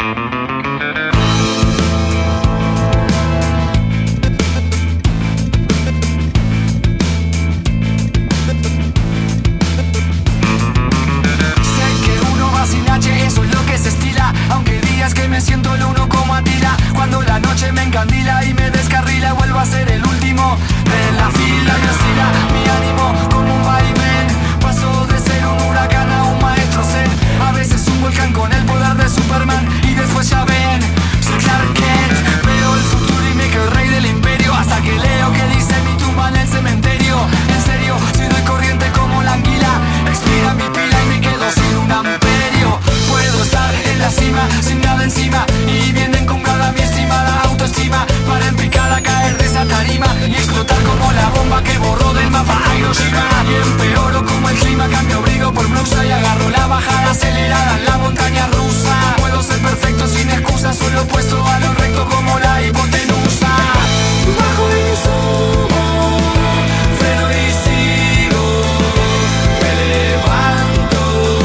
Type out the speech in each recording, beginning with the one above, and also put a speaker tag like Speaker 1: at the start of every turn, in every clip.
Speaker 1: Me siento el uno como Atila. Cuando la noche me encandila y me descarrila, vuelvo a ser el último de la fila. Me oscila mi ánimo como un vaivén. Paso de ser un huracán a un maestro zen. A veces un volcán con el poder de Superman. Y después ya ven, soy Clark Kent. Veo el futuro y me creo el rey del imperio. Hasta que leo que dice mi tumba en el cementerio. En serio, si doy corriente como la anguila, expira mi pila y me quedo sin un amperio. Puedo estar en la cima sin nada encima y bien encumbrada mi estimada autoestima, para en picada caer de esa tarima y explotar como la bomba que borró del mapa a Hiroshima. Y empeoro como el clima, cambio abrigo por blusa y agarro la bajada acelerada en la montaña rusa. Puedo ser perfecto sin excusa, solo opuesto a lo recto como la hipotenusa. Bajo y subo, freno y sigo, me levanto,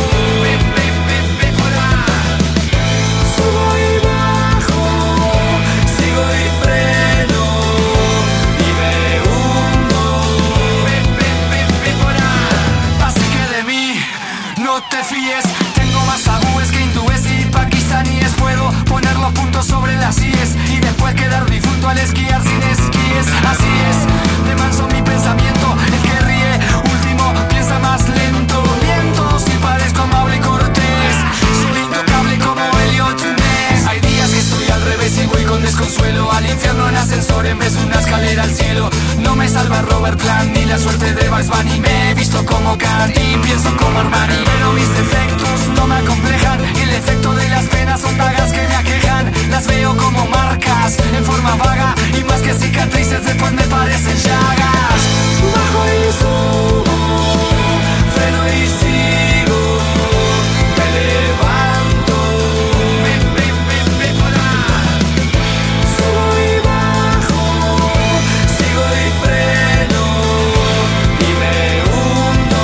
Speaker 1: subo y bajo, sigo y freno y me hundo, así que de mí no te fíes. Tengo más tabúes que hindúes y pakistaníes. Puedo poner los puntos sobre las IES y después quedar difunto al esquiar sin esquíes. Así es, de manso mi pensamiento. El que ríe último piensa más lento. Miento si parezco amable y cortés. Soy intocable como Elliot Ness. Hay días que estoy al revés y voy con desconsuelo al infierno en ascensor en vez de una escalera al cielo. No me salva Robert Plant ni la suerte de Bugs Bunny. Me he visto como Kant y pienso como Armani. Pero mis defectos no me acomplejan y el efecto de las penas son dagas que me aquejan. Las veo como marcas en forma vaga y más que cicatrices después me parecen llagas. Bajo y subo, freno y sigo, me levanto, subo y bajo, sigo y freno y me hundo.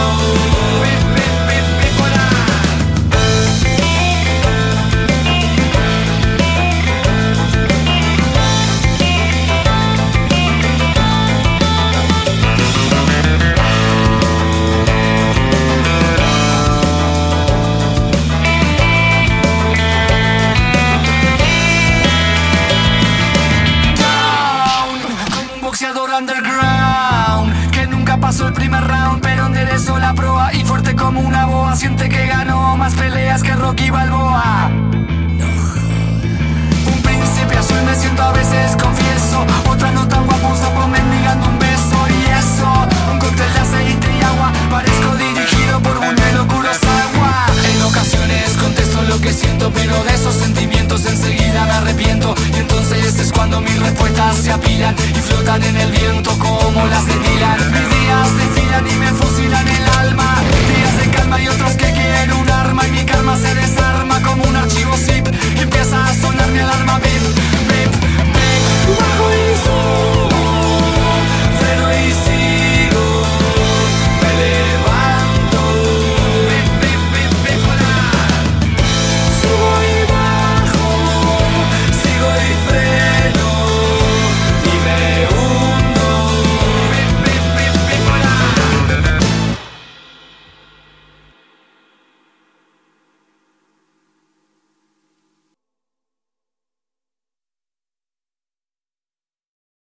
Speaker 1: Underground, que nunca pasó el primer round, pero enderezó la proa y fuerte como una boa. Siente que ganó más peleas que Rocky Balboa. Un príncipe azul me siento a veces, confieso. Otra no tan guapo, un sapo mendigando un beso. Y eso, un cóctel de aceite y agua. Parezco dirigido por Buñuel o Kurosawa. En ocasiones contesto lo que siento, pero de esos sentimientos enseguida me arrepiento. Y entonces es cuando mis respuestas se apilan y flotan en el viento como las de Dylan.